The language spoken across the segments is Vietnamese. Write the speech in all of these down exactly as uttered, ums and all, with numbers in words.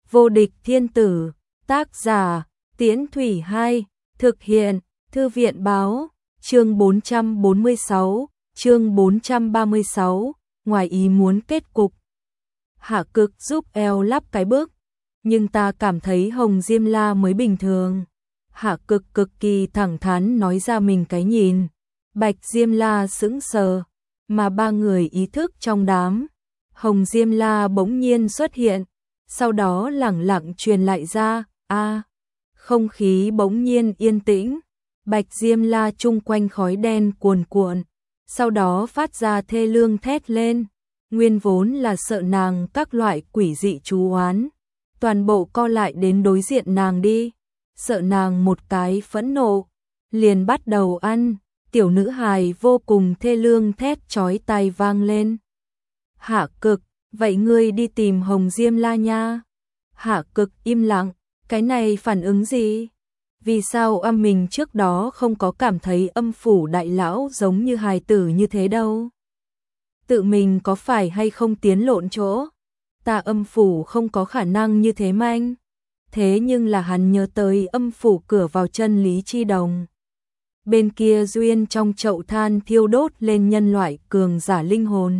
Vô địch thiên tử, tác giả, Tiễn Thủy hai, thực hiện, Thư viện báo, chương bốn trăm bốn mươi sáu, chương bốn trăm ba mươi sáu, ngoài ý muốn kết cục. Hạ Cực giúp eo lắp cái bước, nhưng ta cảm thấy Hồng Diêm La mới bình thường. Hạ Cực cực kỳ thẳng thắn nói ra mình cái nhìn. Bạch Diêm La sững sờ, mà ba người ý thức trong đám. Hồng Diêm La bỗng nhiên xuất hiện, sau đó lẳng lặng truyền lại ra, a, không khí bỗng nhiên yên tĩnh. Bạch Diêm La chung quanh khói đen cuồn cuộn, sau đó phát ra thê lương thét lên. Nguyên vốn là sợ nàng các loại quỷ dị chú oán, toàn bộ co lại đến đối diện nàng đi, sợ nàng một cái phẫn nộ, liền bắt đầu ăn. Tiểu nữ hài vô cùng thê lương thét chói tai vang lên. Hạ Cực, vậy ngươi đi tìm Hồng Diêm La nha. Hạ Cực im lặng, cái này phản ứng gì? Vì sao âm mình trước đó không có cảm thấy âm phủ đại lão giống như hài tử như thế đâu? Tự mình có phải hay không tiến lộn chỗ? Ta âm phủ không có khả năng như thế manh. Thế nhưng là hắn nhớ tới âm phủ cửa vào chân Lý Chi Đồng. Bên kia duyên trong chậu than thiêu đốt lên nhân loại cường giả linh hồn.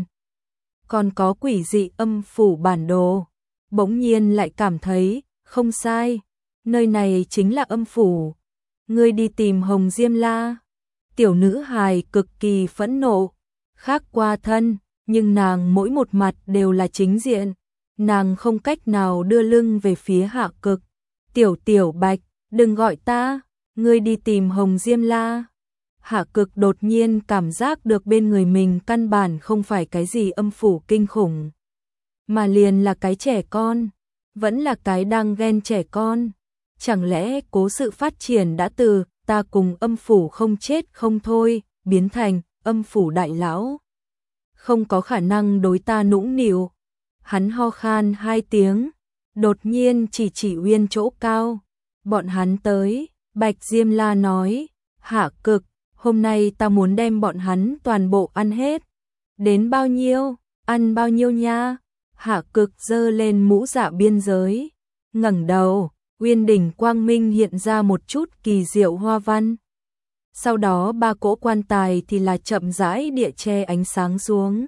Còn có quỷ dị âm phủ bản đồ. Bỗng nhiên lại cảm thấy, không sai, nơi này chính là âm phủ. Ngươi đi tìm Hồng Diêm La. Tiểu nữ hài cực kỳ phẫn nộ, khác qua thân, nhưng nàng mỗi một mặt đều là chính diện. Nàng không cách nào đưa lưng về phía Hạ Cực. Tiểu tiểu Bạch, đừng gọi ta. Ngươi đi tìm Hồng Diêm La. Hạ Cực đột nhiên cảm giác được bên người mình căn bản không phải cái gì âm phủ kinh khủng, mà liền là cái trẻ con, vẫn là cái đang ghen trẻ con. Chẳng lẽ cố sự phát triển đã từ ta cùng âm phủ không chết không thôi, biến thành âm phủ đại lão không có khả năng đối ta nũng nịu. Hắn ho khan hai tiếng, đột nhiên chỉ chỉ Uyên chỗ cao. Bọn hắn tới. Bạch Diêm La nói, Hạ Cực, hôm nay ta muốn đem bọn hắn toàn bộ ăn hết. Đến bao nhiêu? Ăn bao nhiêu nha? Hạ Cực giơ lên mũ dạ biên giới, ngẩng đầu, uyên đỉnh quang minh hiện ra một chút kỳ diệu hoa văn. Sau đó ba cỗ quan tài thì là chậm rãi địa che ánh sáng xuống.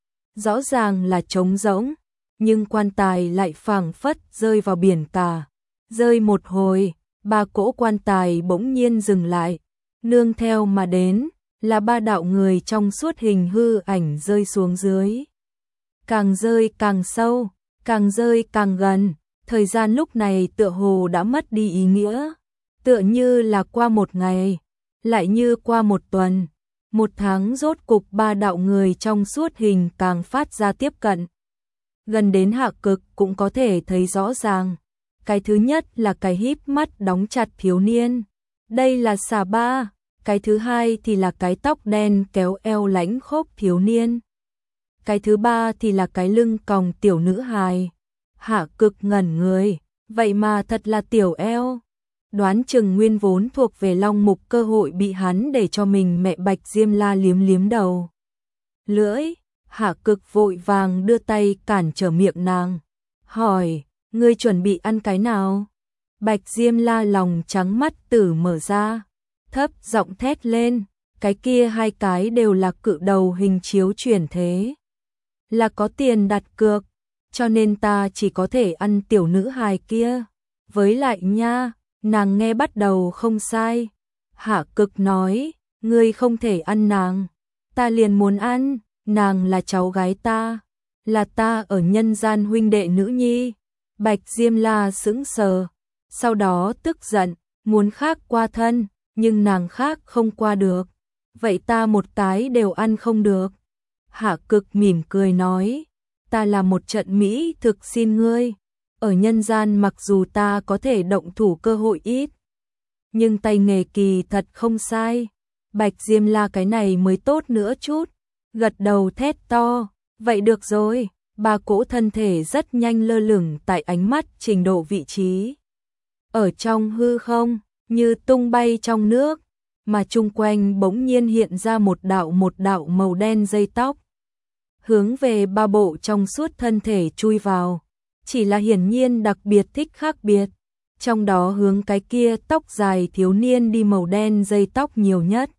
Rõ ràng là trống rỗng, nhưng quan tài lại phảng phất rơi vào biển cả. Rơi một hồi, ba cỗ quan tài bỗng nhiên dừng lại, nương theo mà đến là ba đạo người trong suốt hình hư ảnh rơi xuống dưới. Càng rơi càng sâu, càng rơi càng gần, thời gian lúc này tựa hồ đã mất đi ý nghĩa, tựa như là qua một ngày, lại như qua một tuần, một tháng. Rốt cục ba đạo người trong suốt hình càng phát ra tiếp cận, gần đến Hạ Cực cũng có thể thấy rõ ràng. Cái thứ nhất là cái híp mắt đóng chặt thiếu niên, đây là Xà Ba. Cái thứ hai thì là cái tóc đen kéo eo lãnh khốc thiếu niên. Cái thứ ba thì là cái lưng còng tiểu nữ hài. Hạ Cực ngẩn người, vậy mà thật là tiểu eo. Đoán chừng nguyên vốn thuộc về Long Mục cơ hội bị hắn để cho mình mẹ Bạch Diêm La liếm liếm đầu lưỡi. Hạ Cực vội vàng đưa tay cản trở miệng nàng, hỏi, ngươi chuẩn bị ăn cái nào? Bạch Diêm La lòng trắng mắt tử mở ra, thấp giọng thét lên, cái kia hai cái đều là cự đầu hình chiếu chuyển thế, là có tiền đặt cược, cho nên ta chỉ có thể ăn tiểu nữ hài kia. Với lại nha, nàng nghe bắt đầu không sai. Hạ Cực nói, ngươi không thể ăn nàng, ta liền muốn ăn, nàng là cháu gái ta, là ta ở nhân gian huynh đệ nữ nhi. Bạch Diêm La sững sờ, sau đó tức giận, muốn khác qua thân, nhưng nàng khác không qua được, vậy ta một cái đều ăn không được. Hạ Cực mỉm cười nói, ta là một trận mỹ thực xin ngươi, ở nhân gian mặc dù ta có thể động thủ cơ hội ít, nhưng tay nghề kỳ thật không sai. Bạch Diêm La cái này mới tốt nữa chút, gật đầu thét to, vậy được rồi. Ba cỗ thân thể rất nhanh lơ lửng tại ánh mắt trình độ vị trí. Ở trong hư không, như tung bay trong nước, mà chung quanh bỗng nhiên hiện ra một đạo một đạo màu đen dây tóc. Hướng về ba bộ trong suốt thân thể chui vào. chỉ là hiển nhiên đặc biệt thích khác biệt. Trong đó hướng cái kia tóc dài thiếu niên đi màu đen dây tóc nhiều nhất.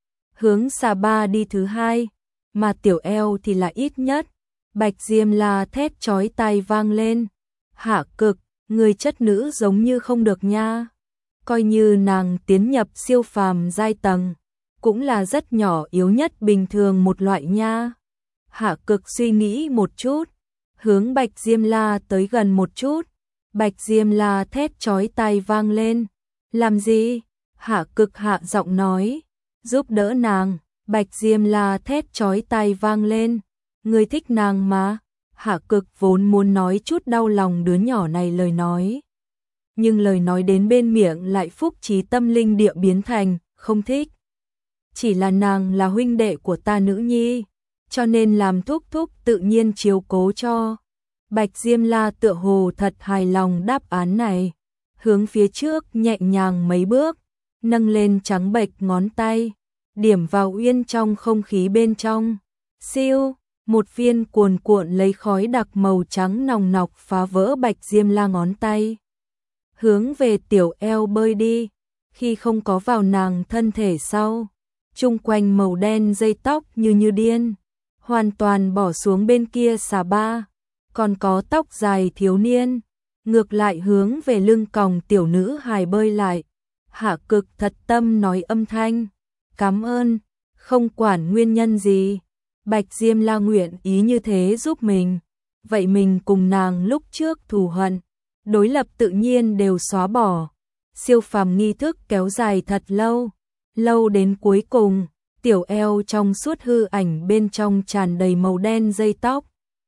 Hướng xà ba đi thứ hai, mà tiểu eo thì là ít nhất. Bạch Diêm La thét chói tai vang lên. Hạ Cực, người chất nữ giống như không được nha. Coi như nàng tiến nhập siêu phàm giai tầng, cũng là rất nhỏ yếu nhất bình thường một loại nha. Hạ Cực suy nghĩ một chút, hướng Bạch Diêm La tới gần một chút. Bạch Diêm La thét chói tai vang lên. Làm gì? Hạ Cực hạ giọng nói. Giúp đỡ nàng. Bạch Diêm La thét chói tai vang lên. Người thích nàng mà. Hạ Cực vốn muốn nói chút đau lòng đứa nhỏ này lời nói. Nhưng lời nói đến bên miệng lại phúc trí tâm linh địa biến thành, không thích. Chỉ là nàng là huynh đệ của ta nữ nhi, cho nên làm thúc thúc tự nhiên chiếu cố cho. Bạch Diêm La tựa hồ thật hài lòng đáp án này, hướng phía trước nhẹ nhàng mấy bước, nâng lên trắng bệch ngón tay, điểm vào uyên trong không khí bên trong. Siêu, một viên cuồn cuộn lấy khói đặc màu trắng nòng nọc phá vỡ Bạch Diêm La ngón tay. Hướng về tiểu eo bơi đi, khi không có vào nàng thân thể sau, chung quanh màu đen dây tóc như như điên, hoàn toàn bỏ xuống bên kia xà ba. Còn có tóc dài thiếu niên, ngược lại hướng về lưng còng tiểu nữ hài bơi lại. Hạ Cực thật tâm nói âm thanh, cảm ơn, không quản nguyên nhân gì. Bạch Diêm La nguyện ý như thế giúp mình, vậy mình cùng nàng lúc trước thù hận, đối lập tự nhiên đều xóa bỏ. Siêu phàm nghi thức kéo dài thật lâu, lâu đến cuối cùng, tiểu eo trong suốt hư ảnh bên trong tràn đầy màu đen dây tóc.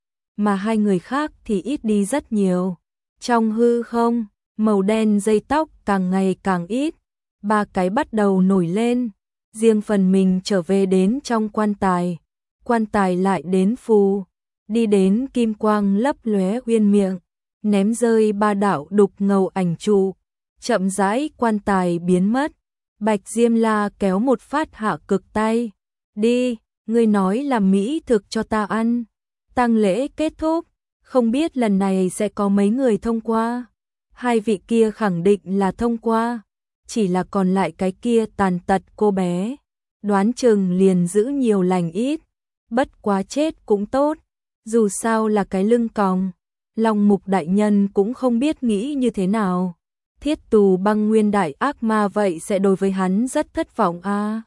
Mà hai người khác thì ít đi rất nhiều. Trong hư không, màu đen dây tóc càng ngày càng ít, ba cái bắt đầu nổi lên, riêng phần mình trở về đến trong quan tài. Quan tài lại đến phù, đi đến kim quang lấp lóe uyên miệng, ném rơi ba đạo đục ngầu ảnh trụ, chậm rãi quan tài biến mất. Bạch Diêm La kéo một phát Hạ Cực tay, đi, ngươi nói làm mỹ thực cho ta ăn. Tang lễ kết thúc, không biết lần này sẽ có mấy người thông qua. Hai vị kia khẳng định là thông qua, chỉ là còn lại cái kia tàn tật cô bé, đoán chừng liền giữ nhiều lành ít, bất quá chết cũng tốt, dù sao là cái lưng còng. Long Mục đại nhân cũng không biết nghĩ như thế nào. Thiết Tù Băng nguyên đại ác ma vậy sẽ đối với hắn rất thất vọng a. À.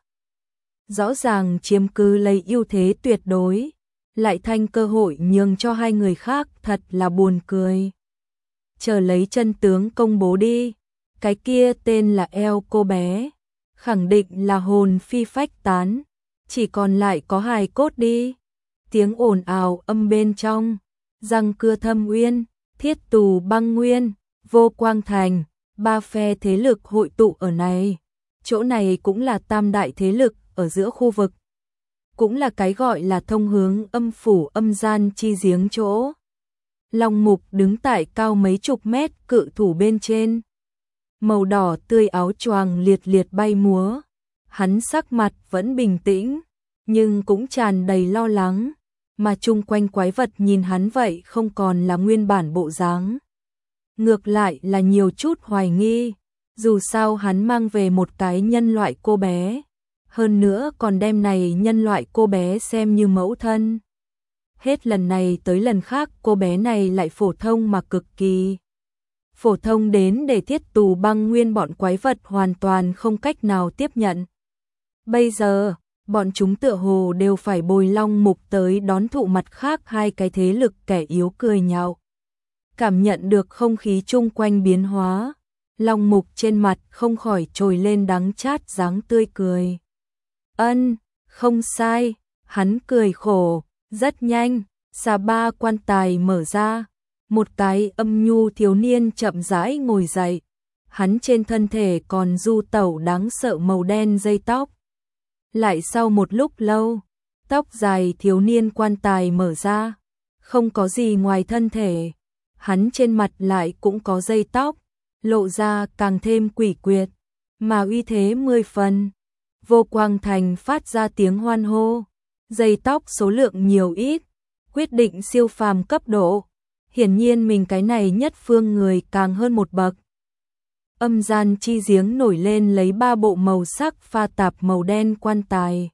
Rõ ràng chiếm cứ lấy ưu thế tuyệt đối, lại thành cơ hội nhường cho hai người khác, thật là buồn cười. Chờ lấy chân tướng công bố đi, cái kia tên là eo cô bé, khẳng định là hồn phi phách tán, chỉ còn lại có hài cốt đi. Tiếng ồn ào âm bên trong, Răng Cưa Thâm Uyên, Thiết Tù Băng Nguyên, Vô Quang Thành, ba phe thế lực hội tụ ở này. Chỗ này cũng là tam đại thế lực ở giữa khu vực, cũng là cái gọi là thông hướng âm phủ âm gian chi giếng chỗ. Long Mục đứng tại cao mấy chục mét cự thủ bên trên, màu đỏ tươi áo choàng liệt liệt bay múa. Hắn sắc mặt vẫn bình tĩnh, nhưng cũng tràn đầy lo lắng, mà chung quanh quái vật nhìn hắn vậy không còn là nguyên bản bộ dáng. Ngược lại là nhiều chút hoài nghi, dù sao hắn mang về một cái nhân loại cô bé, hơn nữa còn đem này nhân loại cô bé xem như mẫu thân. Hết lần này tới lần khác cô bé này lại phổ thông mà cực kỳ. Phổ thông đến để Thiết Tù Băng nguyên bọn quái vật hoàn toàn không cách nào tiếp nhận. Bây giờ, bọn chúng tựa hồ đều phải bồi Long Mục tới đón thụ mặt khác hai cái thế lực kẻ yếu cười nhạo. Cảm nhận được không khí chung quanh biến hóa, Long Mục trên mặt không khỏi trồi lên đắng chát dáng tươi cười. Ân, không sai, hắn cười khổ, rất nhanh, xà ba quan tài mở ra, một cái âm nhu thiếu niên chậm rãi ngồi dậy, hắn trên thân thể còn du tẩu đáng sợ màu đen dây tóc. Lại sau một lúc lâu, tóc dài thiếu niên quan tài mở ra, không có gì ngoài thân thể, hắn trên mặt lại cũng có dây tóc, lộ ra càng thêm quỷ quyệt, mà uy thế mười phần. Vô Quang Thành phát ra tiếng hoan hô, dây tóc số lượng nhiều ít, quyết định siêu phàm cấp độ. hiển nhiên mình cái này nhất phương người càng hơn một bậc. Âm gian chi giếng nổi lên lấy ba bộ màu sắc pha tạp màu đen quan tài.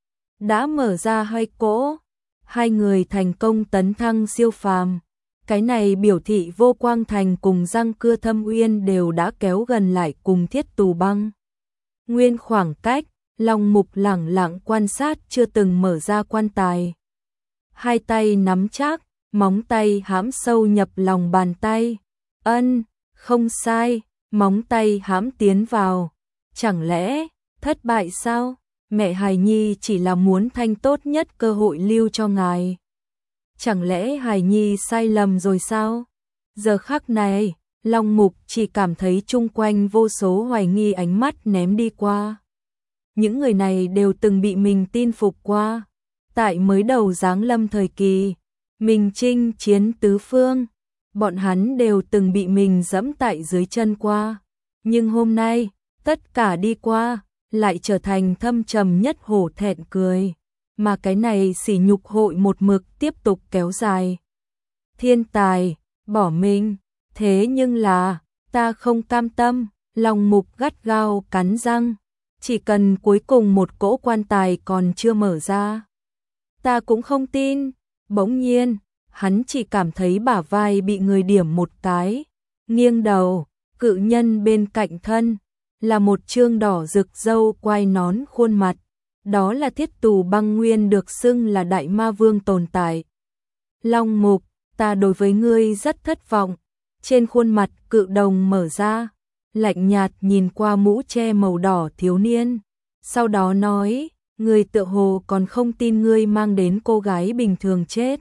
Đã mở ra hai cỗ, hai người thành công tấn thăng siêu phàm. Cái này biểu thị Vô Quang Thành cùng Răng Cưa Thâm Uyên đều đã kéo gần lại cùng Thiết Tù Băng Nguyên khoảng cách. Long Mục lẳng lặng quan sát chưa từng mở ra quan tài. Hai tay nắm chắc, móng tay hãm sâu nhập lòng bàn tay. Ân, không sai, móng tay hãm tiến vào. Chẳng lẽ, thất bại sao? Mẹ hài nhi chỉ là muốn thanh tốt nhất cơ hội lưu cho ngài. Chẳng lẽ hài nhi sai lầm rồi sao? Giờ khắc này, Long Mục chỉ cảm thấy chung quanh vô số hoài nghi ánh mắt ném đi qua. Những người này đều từng bị mình tin phục qua. Tại mới đầu giáng lâm thời kỳ, mình chinh chiến tứ phương, bọn hắn đều từng bị mình dẫm tại dưới chân qua. Nhưng hôm nay, tất cả đi qua, lại trở thành thâm trầm nhất hổ thẹn cười. Mà cái này sỉ nhục hội một mực tiếp tục kéo dài. Thiên tài, bỏ mình, thế nhưng là, ta không cam tâm, Long Mục gắt gao cắn răng. Chỉ cần cuối cùng một cỗ quan tài còn chưa mở ra, ta cũng không tin. Bỗng nhiên, hắn chỉ cảm thấy bả vai bị người điểm một cái. Nghiêng đầu, cự nhân bên cạnh thân là một trương đỏ rực râu quai nón khuôn mặt. Đó là Thiết Tù Băng Nguyên, được xưng là Đại Ma Vương tồn tại. Long Mục, ta đối với ngươi rất thất vọng. Trên khuôn mặt cự đồng mở ra, lạnh nhạt nhìn qua mũ che màu đỏ thiếu niên. Sau đó nói, ngươi tựa hồ còn không tin ngươi mang đến cô gái bình thường chết.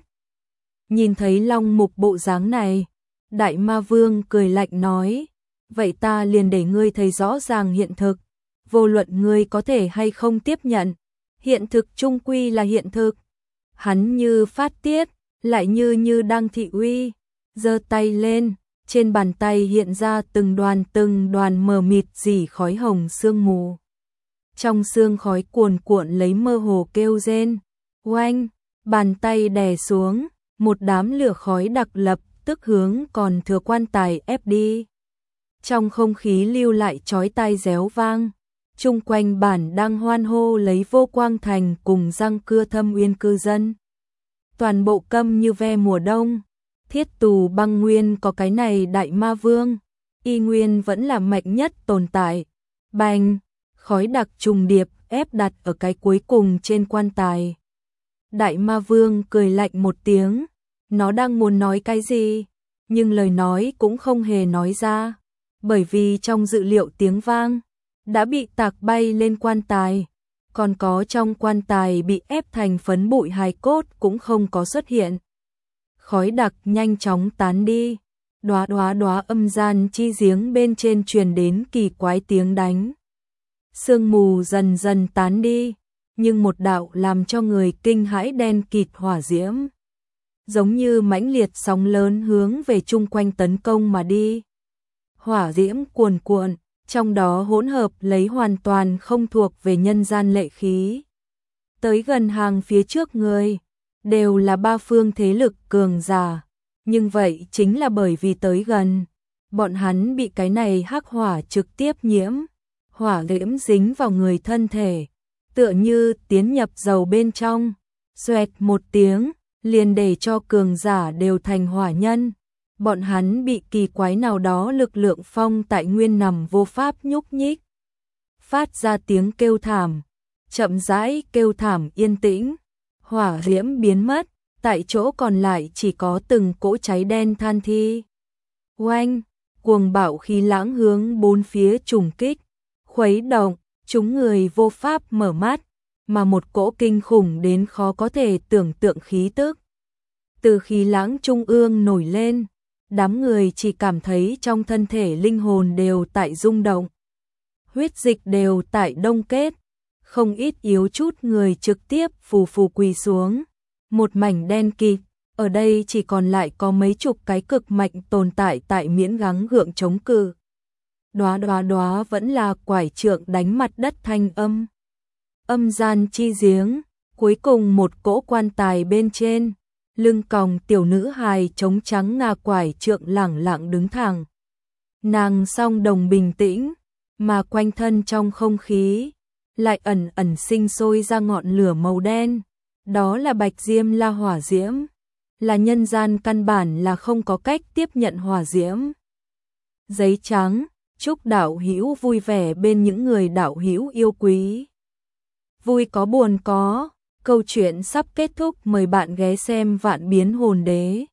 Nhìn thấy Long Mục bộ dáng này, Đại Ma Vương cười lạnh nói, vậy ta liền để ngươi thấy rõ ràng hiện thực. Vô luận ngươi có thể hay không tiếp nhận, hiện thực chung quy là hiện thực. Hắn như phát tiết, lại như như đang thị uy, giơ tay lên, trên bàn tay hiện ra từng đoàn từng đoàn mờ mịt dỉ khói hồng sương mù. Trong sương khói cuồn cuộn lấy mơ hồ kêu rên. Oanh, bàn tay đè xuống, một đám lửa khói đặc lập tức hướng còn thừa quan tài ép đi. Trong không khí lưu lại chói tai réo vang. Chung quanh bản đang hoan hô lấy Vô Quang Thành cùng Răng Cưa Thâm Uyên cư dân. Toàn bộ câm như ve mùa đông. Thiết Tù Băng Nguyên có cái này Đại Ma Vương, y nguyên vẫn là mạnh nhất tồn tại. Bành, khói đặc trùng điệp ép đặt ở cái cuối cùng trên quan tài. Đại Ma Vương cười lạnh một tiếng, nó đang muốn nói cái gì, nhưng lời nói cũng không hề nói ra, bởi vì trong dự liệu tiếng vang đã bị tạc bay lên quan tài, còn có trong quan tài bị ép thành phấn bụi hài cốt cũng không có xuất hiện. Khói đặc nhanh chóng tán đi, đóa đóa đóa âm gian chi giếng bên trên truyền đến kỳ quái tiếng đánh. Sương mù dần dần tán đi, nhưng một đạo làm cho người kinh hãi đen kịt hỏa diễm, giống như mãnh liệt sóng lớn hướng về chung quanh tấn công mà đi. Hỏa diễm cuồn cuộn, trong đó hỗn hợp lấy hoàn toàn không thuộc về nhân gian lệ khí. Tới gần hàng phía trước người, đều là ba phương thế lực cường giả, nhưng vậy chính là bởi vì tới gần, bọn hắn bị cái này hắc hỏa trực tiếp nhiễm, hỏa diễm dính vào người thân thể, tựa như tiến nhập dầu bên trong, xoẹt một tiếng, liền để cho cường giả đều thành hỏa nhân. Bọn hắn bị kỳ quái nào đó lực lượng phong tại nguyên nằm vô pháp nhúc nhích, phát ra tiếng kêu thảm, chậm rãi kêu thảm yên tĩnh. Hỏa diễm biến mất, tại chỗ còn lại chỉ có từng cỗ cháy đen than thi. Oanh, cuồng bạo khí lãng hướng bốn phía trùng kích, khuấy động, chúng người vô pháp mở mắt, mà một cỗ kinh khủng đến khó có thể tưởng tượng khí tức từ khí lãng trung ương nổi lên. Đám người chỉ cảm thấy trong thân thể linh hồn đều tại rung động, huyết dịch đều tại đông kết, không ít yếu chút người trực tiếp phù phù quỳ xuống, một mảnh đen kịt, ở đây chỉ còn lại có mấy chục cái cực mạnh tồn tại tại miễn gắng gượng chống cự. Đóa đóa đóa vẫn là quải trượng đánh mặt đất thanh âm. Âm gian chi giếng, cuối cùng một cỗ quan tài bên trên, Lưng còng tiểu nữ hài chống trắng ngà quải trượng lẳng lặng đứng thẳng. Nàng song đồng bình tĩnh, mà quanh thân trong không khí lại ẩn ẩn sinh sôi ra ngọn lửa màu đen. Đó là bạch diêm la hỏa diễm, là nhân gian căn bản là không có cách tiếp nhận hỏa diễm. Giấy trắng, chúc đạo hữu vui vẻ bên những người đạo hữu yêu quý. Vui có buồn có, câu chuyện sắp kết thúc, mời bạn ghé xem Vạn Biến Hồn Đế.